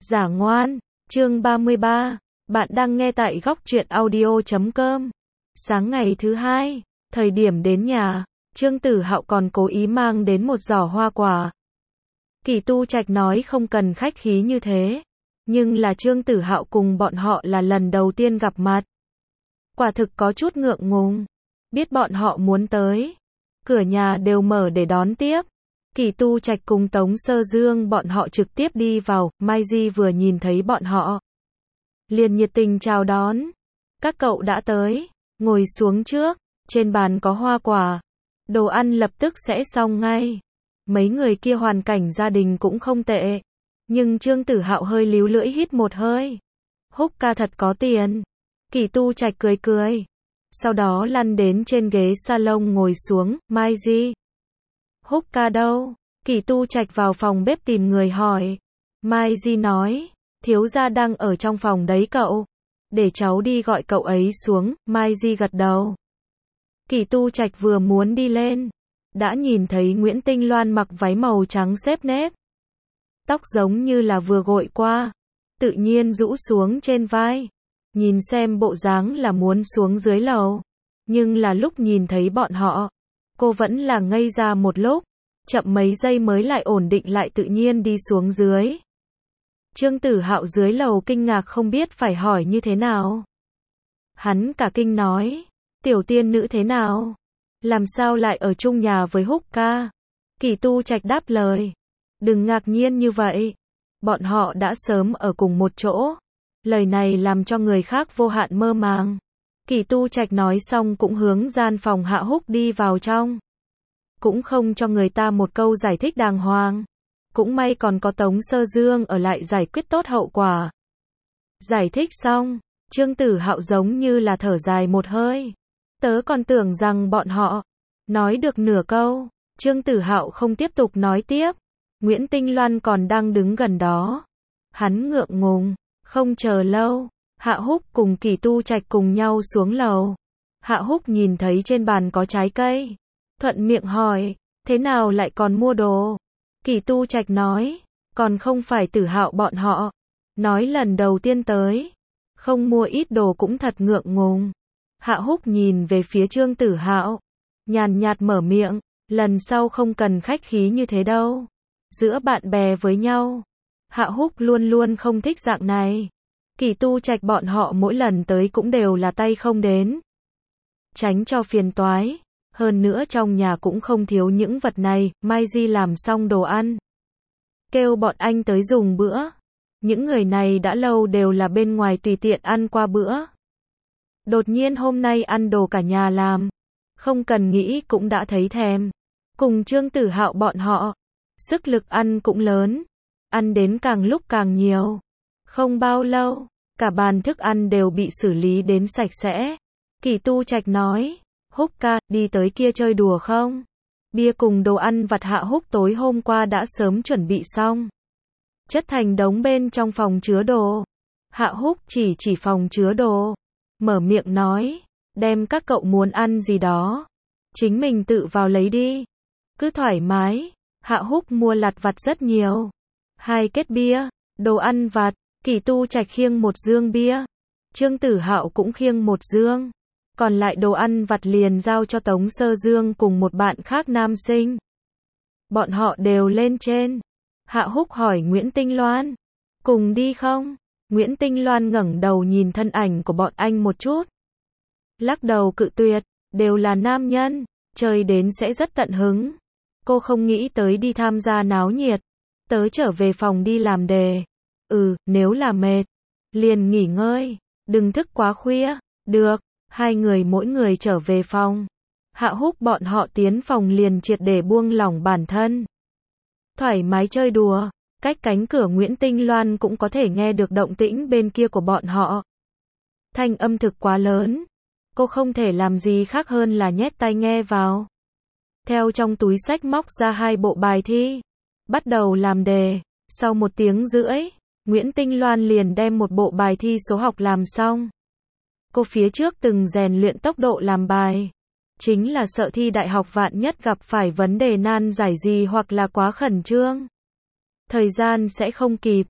Giả ngoan, chương 33, bạn đang nghe tại góc truyện audio.com. Sáng ngày thứ hai, thời điểm đến nhà, Trương Tử Hạo còn cố ý mang đến một giỏ hoa quả. Kỳ Tu Trạch nói không cần khách khí như thế, nhưng là Trương Tử Hạo cùng bọn họ là lần đầu tiên gặp mặt. Quả thực có chút ngượng ngùng, biết bọn họ muốn tới, cửa nhà đều mở để đón tiếp. Kỳ Tu Trạch cùng Tống Sơ Dương bọn họ trực tiếp đi vào, Mai Di vừa nhìn thấy bọn họ, liền nhiệt tình chào đón. Các cậu đã tới, ngồi xuống trước, trên bàn có hoa quả, đồ ăn lập tức sẽ xong ngay. Mấy người kia hoàn cảnh gia đình cũng không tệ, nhưng Trương Tử Hạo hơi líu lưỡi hít một hơi. Húc ca thật có tiền. Kỳ Tu Trạch cười cười, sau đó lăn đến trên ghế salon ngồi xuống. Mai Di, Húc ca đâu? Kỳ Tu Trạch vào phòng bếp tìm người hỏi. Mai Di nói, thiếu gia đang ở trong phòng đấy cậu, để cháu đi gọi cậu ấy xuống. Mai Di gật đầu. Kỳ Tu Trạch vừa muốn đi lên, đã nhìn thấy Nguyễn Tinh Loan mặc váy màu trắng xếp nếp, tóc giống như là vừa gội qua, tự nhiên rũ xuống trên vai, nhìn xem bộ dáng là muốn xuống dưới lầu, nhưng là lúc nhìn thấy bọn họ, cô vẫn là ngây ra một lúc, chậm mấy giây mới lại ổn định lại tự nhiên đi xuống dưới. Trương Tử Hạo dưới lầu kinh ngạc không biết phải hỏi như thế nào. Hắn cả kinh nói, tiểu tiên nữ thế nào? Làm sao lại ở chung nhà với Húc ca? Kỳ Tu Trạch đáp lời, đừng ngạc nhiên như vậy, bọn họ đã sớm ở cùng một chỗ. Lời này làm cho người khác vô hạn mơ màng. Kỳ Tu Trạch nói xong cũng hướng gian phòng Hạ Húc đi vào trong, cũng không cho người ta một câu giải thích đàng hoàng. Cũng may còn có Tống Sơ Dương ở lại giải quyết tốt hậu quả. Giải thích xong, Trương Tử Hạo giống như là thở dài một hơi. Tớ còn tưởng rằng bọn họ nói được nửa câu, Trương Tử Hạo không tiếp tục nói tiếp. Nguyễn Tinh Loan còn đang đứng gần đó. Hắn ngượng ngùng, không chờ lâu, Hạ Húc cùng Kỳ Tu Trạch cùng nhau xuống lầu. Hạ Húc nhìn thấy trên bàn có trái cây, thuận miệng hỏi, thế nào lại còn mua đồ? Kỳ Tu Trạch nói, còn không phải Tử Hạo bọn họ nói lần đầu tiên tới, không mua ít đồ cũng thật ngượng ngùng. Hạ Húc nhìn về phía Trương Tử Hạo, nhàn nhạt mở miệng, lần sau không cần khách khí như thế đâu. Giữa bạn bè với nhau, Hạ Húc luôn luôn không thích dạng này. Kỳ Tu Trạch bọn họ mỗi lần tới cũng đều là tay không đến, tránh cho phiền toái. Hơn nữa trong nhà cũng không thiếu những vật này. Mai Di làm xong đồ ăn, kêu bọn anh tới dùng bữa. Những người này đã lâu đều là bên ngoài tùy tiện ăn qua bữa. Đột nhiên hôm nay ăn đồ cả nhà làm, không cần nghĩ cũng đã thấy thèm. Cùng Trương Tử Hạo bọn họ, sức lực ăn cũng lớn, ăn đến càng lúc càng nhiều. Không bao lâu, cả bàn thức ăn đều bị xử lý đến sạch sẽ. Kỳ Tu Trạch nói, Húc ca, đi tới kia chơi đùa không? Bia cùng đồ ăn vặt Hạ Húc tối hôm qua đã sớm chuẩn bị xong, chất thành đống bên trong phòng chứa đồ. Hạ Húc chỉ phòng chứa đồ, mở miệng nói, đem các cậu muốn ăn gì đó, chính mình tự vào lấy đi, cứ thoải mái. Hạ Húc mua lặt vặt rất nhiều, 2 kết bia, đồ ăn vặt. Kỳ Tu Trạch khiêng một dương bia, Trương Tử Hạo cũng khiêng một dương, còn lại đồ ăn vặt liền giao cho Tống Sơ Dương cùng một bạn khác nam sinh. Bọn họ đều lên trên. Hạ Húc hỏi Nguyễn Tinh Loan, cùng đi không? Nguyễn Tinh Loan ngẩng đầu nhìn thân ảnh của bọn anh một chút, lắc đầu cự tuyệt, đều là nam nhân, chơi đến sẽ rất tận hứng. Cô không nghĩ tới đi tham gia náo nhiệt, tớ trở về phòng đi làm đề. Nếu là mệt, liền nghỉ ngơi, đừng thức quá khuya. Được. Hai người mỗi người trở về phòng. Hạ Húc bọn họ tiến phòng liền triệt để buông lỏng bản thân, thoải mái chơi đùa. Cách cánh cửa Nguyễn Tinh Loan cũng có thể nghe được động tĩnh bên kia của bọn họ. Thanh âm thực quá lớn, cô không thể làm gì khác hơn là nhét tai nghe vào. Theo trong túi xách móc ra 2 bộ bài thi, bắt đầu làm đề. Sau 1 tiếng rưỡi, Nguyễn Tinh Loan liền đem một bộ bài thi số học làm xong. Cô phía trước từng rèn luyện tốc độ làm bài, chính là sợ thi đại học vạn nhất gặp phải vấn đề nan giải gì hoặc là quá khẩn trương, thời gian sẽ không kịp.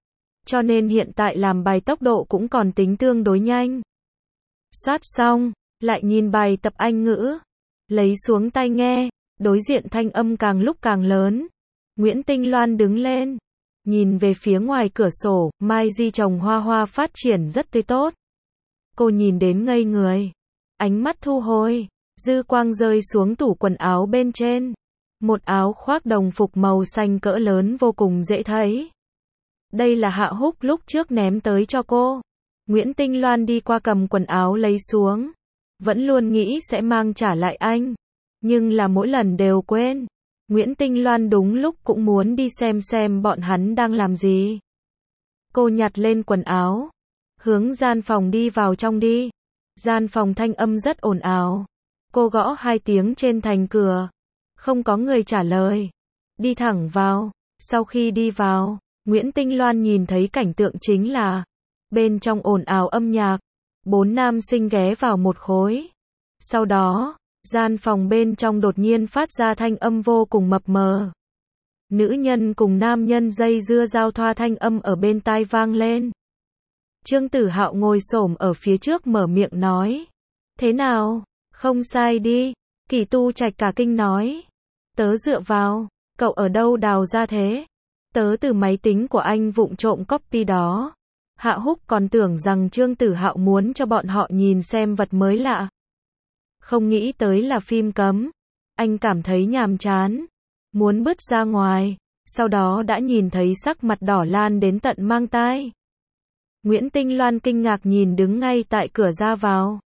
cho nên hiện tại làm bài tốc độ cũng còn tính tương đối nhanh. Soát xong, lại nhìn bài tập Anh ngữ, lấy xuống tai nghe, đối diện thanh âm càng lúc càng lớn. Nguyễn Tinh Loan đứng lên, nhìn về phía ngoài cửa sổ, mai di trồng hoa hoa phát triển rất tươi tốt. Cô nhìn đến ngây người, ánh mắt thu hồi, dư quang rơi xuống tủ quần áo bên trên. Một áo khoác đồng phục màu xanh cỡ lớn vô cùng dễ thấy. Đây là Hạ Húc lúc trước ném tới cho cô. Nguyễn Tinh Loan đi qua cầm quần áo lấy xuống. Vẫn luôn nghĩ sẽ mang trả lại anh. Nhưng là mỗi lần đều quên. Nguyễn Tinh Loan đúng lúc cũng muốn đi xem bọn hắn đang làm gì. Cô nhặt lên quần áo, hướng gian phòng đi vào trong đi. Gian phòng thanh âm rất ồn ào. Cô gõ 2 tiếng trên thành cửa. Không có người trả lời. Đi thẳng vào. Sau khi đi vào, Nguyễn Tinh Loan nhìn thấy cảnh tượng chính là bên trong ồn ào âm nhạc, 4 nam sinh ghé vào một khối. Sau đó, gian phòng bên trong đột nhiên phát ra thanh âm vô cùng mập mờ. Nữ nhân cùng nam nhân dây dưa giao thoa thanh âm ở bên tai vang lên. Trương Tử Hạo ngồi xổm ở phía trước mở miệng nói. Thế nào? Không sai đi. Kỳ Tu Trạch cả kinh nói. Tớ dựa vào. Cậu ở đâu đào ra thế? Tớ từ máy tính của anh vụng trộm copy đó. Hạ Húc còn tưởng rằng Trương Tử Hạo muốn cho bọn họ nhìn xem vật mới lạ. Không nghĩ tới là phim cấm. Anh cảm thấy nhàm chán. Muốn bứt ra ngoài. Sau đó đã nhìn thấy sắc mặt đỏ lan đến tận mang tai. Nguyễn Tinh Loan kinh ngạc nhìn đứng ngay tại cửa ra vào.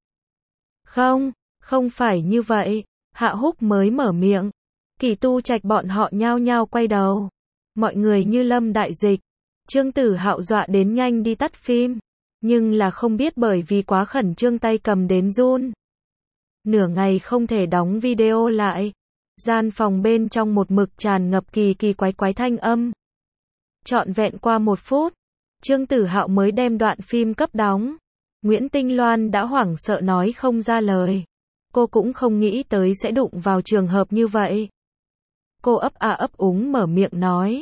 Không phải như vậy. Hạ Húc mới mở miệng. Kỳ Tu Trạch bọn họ nhao nhao quay đầu. Mọi người như lâm đại dịch. Trương Tử Hạo dọa đến nhanh đi tắt phim. Nhưng là không biết bởi vì quá khẩn trương tay cầm đến run. Nửa ngày không thể đóng video lại. Gian phòng bên trong một mực tràn ngập kỳ quái thanh âm. Trọn vẹn qua 1 phút. Trương Tử Hạo mới đem đoạn phim cấp đóng. Nguyễn Tinh Loan đã hoảng sợ nói không ra lời. Cô cũng không nghĩ tới sẽ đụng vào trường hợp như vậy. Cô ấp úng mở miệng nói.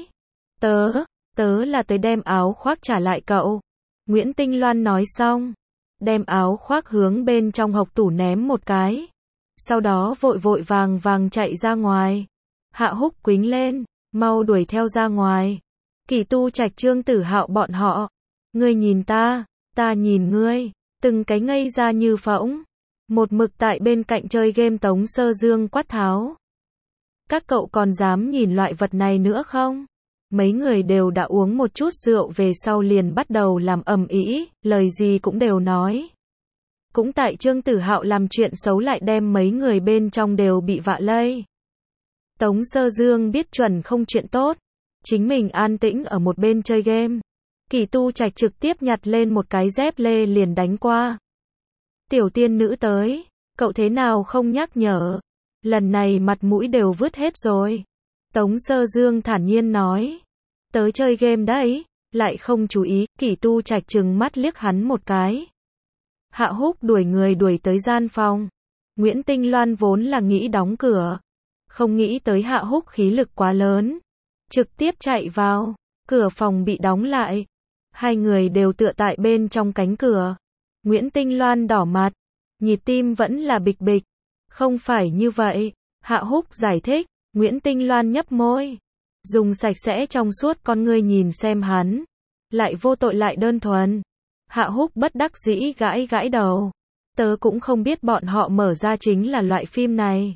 Tớ là tới đem áo khoác trả lại cậu. Nguyễn Tinh Loan nói xong. Đem áo khoác hướng bên trong hộc tủ ném một cái. Sau đó vội vàng chạy ra ngoài. Hạ Húc quýnh lên. Mau đuổi theo ra ngoài. Kỳ Tu Trạch Trương Tử Hạo bọn họ. Ngươi nhìn ta nhìn ngươi. Từng cái ngây ra như phỗng. Một mực tại bên cạnh chơi game Tống Sơ Dương quát tháo. Các cậu còn dám nhìn loại vật này nữa không? Mấy người đều đã uống một chút rượu về sau liền bắt đầu làm ầm ĩ, lời gì cũng đều nói. Cũng tại Trương Tử Hạo làm chuyện xấu lại đem mấy người bên trong đều bị vạ lây. Tống Sơ Dương biết chuẩn không chuyện tốt. Chính mình an tĩnh ở một bên chơi game. Kỳ Tu Trạch trực tiếp nhặt lên một cái dép lê liền đánh qua. Tiểu tiên nữ tới, cậu thế nào không nhắc nhở? Lần này mặt mũi đều vứt hết rồi. Tống Sơ Dương thản nhiên nói. Tớ chơi game đấy, lại không chú ý. Kỳ Tu Trạch trừng mắt liếc hắn một cái. Hạ Húc đuổi người đuổi tới gian phòng. Nguyễn Tinh Loan vốn là nghĩ đóng cửa. Không nghĩ tới Hạ Húc khí lực quá lớn. Trực tiếp chạy vào. Cửa phòng bị đóng lại. Hai người đều tựa tại bên trong cánh cửa. Nguyễn Tinh Loan đỏ mặt. Nhịp tim vẫn là bịch bịch. Không phải như vậy. Hạ Húc giải thích. Nguyễn Tinh Loan nhấp môi. Dùng sạch sẽ trong suốt con ngươi nhìn xem hắn. Lại vô tội lại đơn thuần. Hạ Húc bất đắc dĩ gãi đầu. Tớ cũng không biết bọn họ mở ra chính là loại phim này.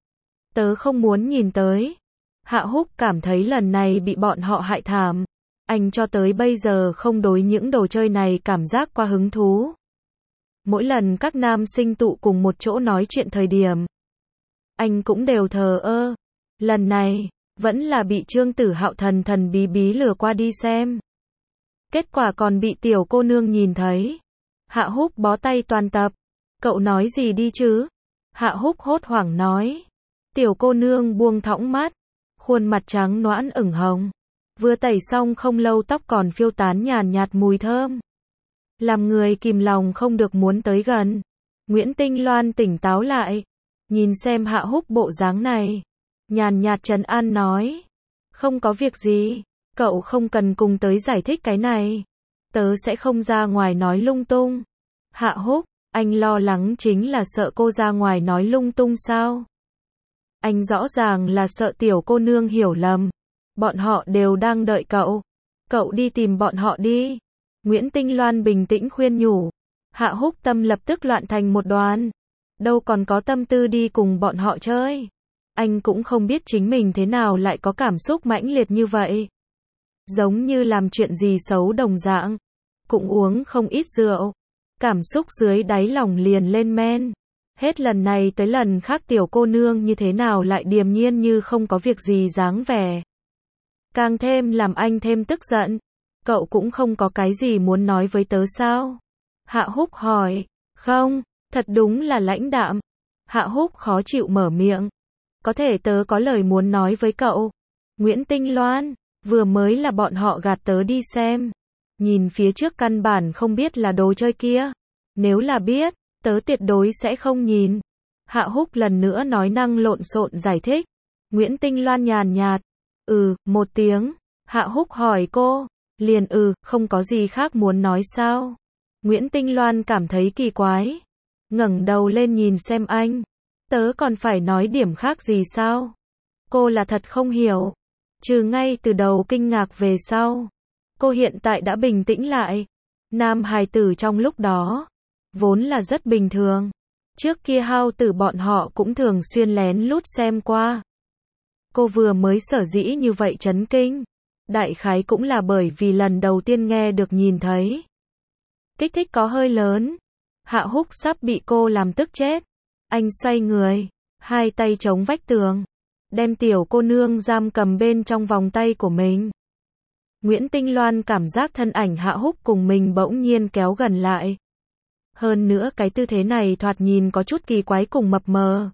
Tớ không muốn nhìn tới. Hạ Húc cảm thấy lần này bị bọn họ hại thảm. Anh cho tới bây giờ không đối những đồ chơi này cảm giác qua hứng thú. Mỗi lần các nam sinh tụ cùng một chỗ nói chuyện thời điểm, anh cũng đều thờ ơ. Lần này, vẫn là bị Trương Tử Hạo thần bí lừa qua đi xem. Kết quả còn bị tiểu cô nương nhìn thấy. Hạ Húc bó tay toàn tập. Cậu nói gì đi chứ? Hạ Húc hốt hoảng nói. Tiểu cô nương buông thõng mắt. Khuôn mặt trắng nõn ửng hồng. Vừa tẩy xong không lâu tóc còn phiêu tán nhàn nhạt mùi thơm. Làm người kìm lòng không được muốn tới gần. Nguyễn Tinh Loan tỉnh táo lại. Nhìn xem Hạ Húc bộ dáng này. Nhàn nhạt trấn an nói. Không có việc gì. Cậu không cần cùng tới giải thích cái này. tớ sẽ không ra ngoài nói lung tung. Hạ Húc, anh lo lắng chính là sợ cô ra ngoài nói lung tung sao? Anh rõ ràng là sợ tiểu cô nương hiểu lầm. Bọn họ đều đang đợi cậu. Cậu đi tìm bọn họ đi. Nguyễn Tinh Loan bình tĩnh khuyên nhủ. Hạ Húc tâm lập tức loạn thành một đoàn. Đâu còn có tâm tư đi cùng bọn họ chơi. Anh cũng không biết chính mình thế nào lại có cảm xúc mãnh liệt như vậy. Giống như làm chuyện gì xấu đồng dạng. Cũng uống không ít rượu. Cảm xúc dưới đáy lòng liền lên men. Hết lần này tới lần khác tiểu cô nương như thế nào lại điềm nhiên như không có việc gì dáng vẻ. Càng thêm làm anh thêm tức giận. Cậu cũng không có cái gì muốn nói với tớ sao? Hạ Húc hỏi. Không, thật đúng là lãnh đạm. Hạ Húc khó chịu mở miệng. Có thể tớ có lời muốn nói với cậu. Nguyễn Tinh Loan, vừa mới là bọn họ gạt tớ đi xem. Nhìn phía trước căn bản không biết là đồ chơi kia. Nếu là biết, tớ tuyệt đối sẽ không nhìn. Hạ Húc lần nữa nói năng lộn xộn giải thích. Nguyễn Tinh Loan nhàn nhạt. Một tiếng. Hạ Húc hỏi cô. Liền không có gì khác muốn nói sao? Nguyễn Tinh Loan cảm thấy kỳ quái. Ngẩng đầu lên nhìn xem anh. Tớ còn phải nói điểm khác gì sao? Cô là thật không hiểu. Trừ ngay từ đầu kinh ngạc về sau. Cô hiện tại đã bình tĩnh lại. Nam hài tử trong lúc đó. Vốn là rất bình thường. Trước kia hao tử bọn họ cũng thường xuyên lén lút xem qua. Cô vừa mới sở dĩ như vậy chấn kinh. Đại khái cũng là bởi vì lần đầu tiên nghe được nhìn thấy. Kích thích có hơi lớn. Hạ Húc sắp bị cô làm tức chết. Anh xoay người. Hai tay chống vách tường. Đem tiểu cô nương giam cầm bên trong vòng tay của mình. Nguyễn Tinh Loan cảm giác thân ảnh Hạ Húc cùng mình bỗng nhiên kéo gần lại. Hơn nữa cái tư thế này thoạt nhìn có chút kỳ quái cùng mập mờ.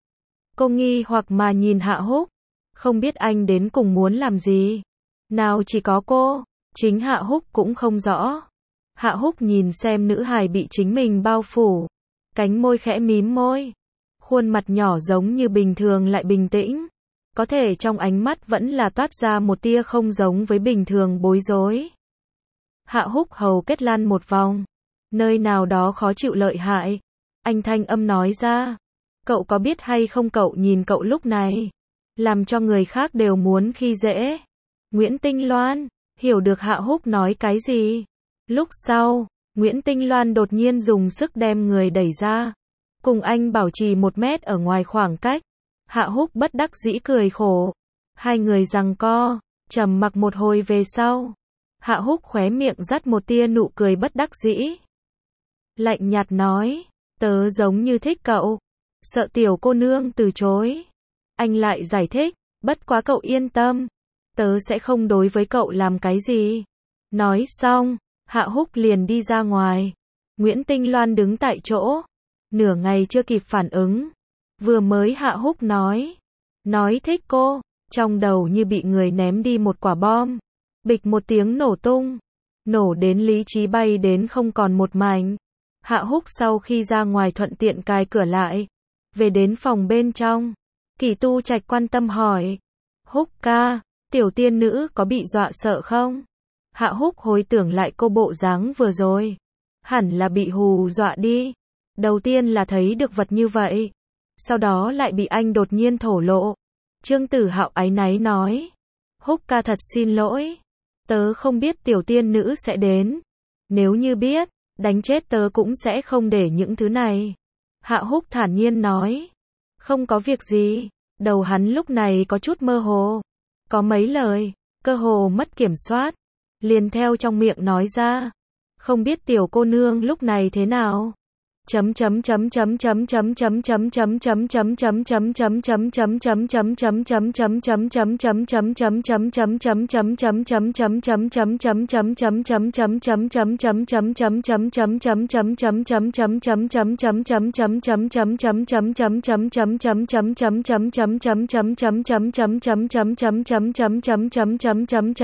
Cô nghi hoặc mà nhìn Hạ Húc. Không biết anh đến cùng muốn làm gì. Nào chỉ có cô. Chính Hạ Húc cũng không rõ. Hạ Húc nhìn xem nữ hài bị chính mình bao phủ. Cánh môi khẽ mím môi. Khuôn mặt nhỏ giống như bình thường lại bình tĩnh. Có thể trong ánh mắt vẫn là toát ra một tia không giống với bình thường bối rối. Hạ Húc hầu kết lăn một vòng. Nơi nào đó khó chịu lợi hại. Anh thanh âm nói ra. Cậu có biết hay không cậu nhìn cậu lúc này. Làm cho người khác đều muốn khi dễ. Nguyễn Tinh Loan, hiểu được Hạ Húc nói cái gì. Lúc sau, Nguyễn Tinh Loan đột nhiên dùng sức đem người đẩy ra. Cùng anh bảo trì 1 mét ở ngoài khoảng cách. Hạ Húc bất đắc dĩ cười khổ. Hai người giằng co, trầm mặc một hồi về sau. Hạ Húc khóe miệng dắt một tia nụ cười bất đắc dĩ. Lạnh nhạt nói, tớ giống như thích cậu. Sợ tiểu cô nương từ chối. Anh lại giải thích, bất quá cậu yên tâm. Tớ sẽ không đối với cậu làm cái gì. Nói xong, Hạ Húc liền đi ra ngoài. Nguyễn Tinh Loan đứng tại chỗ. Nửa ngày chưa kịp phản ứng. Vừa mới Hạ Húc nói thích cô. Trong đầu như bị người ném đi một quả bom. Bịch một tiếng nổ tung. Nổ đến lý trí bay đến không còn một mảnh. Hạ Húc sau khi ra ngoài thuận tiện cài cửa lại. Về đến phòng bên trong. Kỳ Tu Trạch quan tâm hỏi. Húc ca, tiểu tiên nữ có bị dọa sợ không? Hạ Húc hồi tưởng lại cô bộ dáng vừa rồi. Hẳn là bị hù dọa đi. Đầu tiên là thấy được vật như vậy. Sau đó lại bị anh đột nhiên thổ lộ. Trương Tử Hạo áy náy nói. Húc ca thật xin lỗi. Tớ không biết tiểu tiên nữ sẽ đến. Nếu như biết, đánh chết tớ cũng sẽ không để những thứ này. Hạ Húc thản nhiên nói. Không có việc gì. Đầu hắn lúc này có chút mơ hồ. Có mấy lời, cơ hồ mất kiểm soát. Liền theo trong miệng nói ra. Không biết tiểu cô nương lúc này thế nào.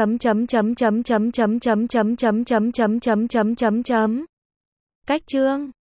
Cách chương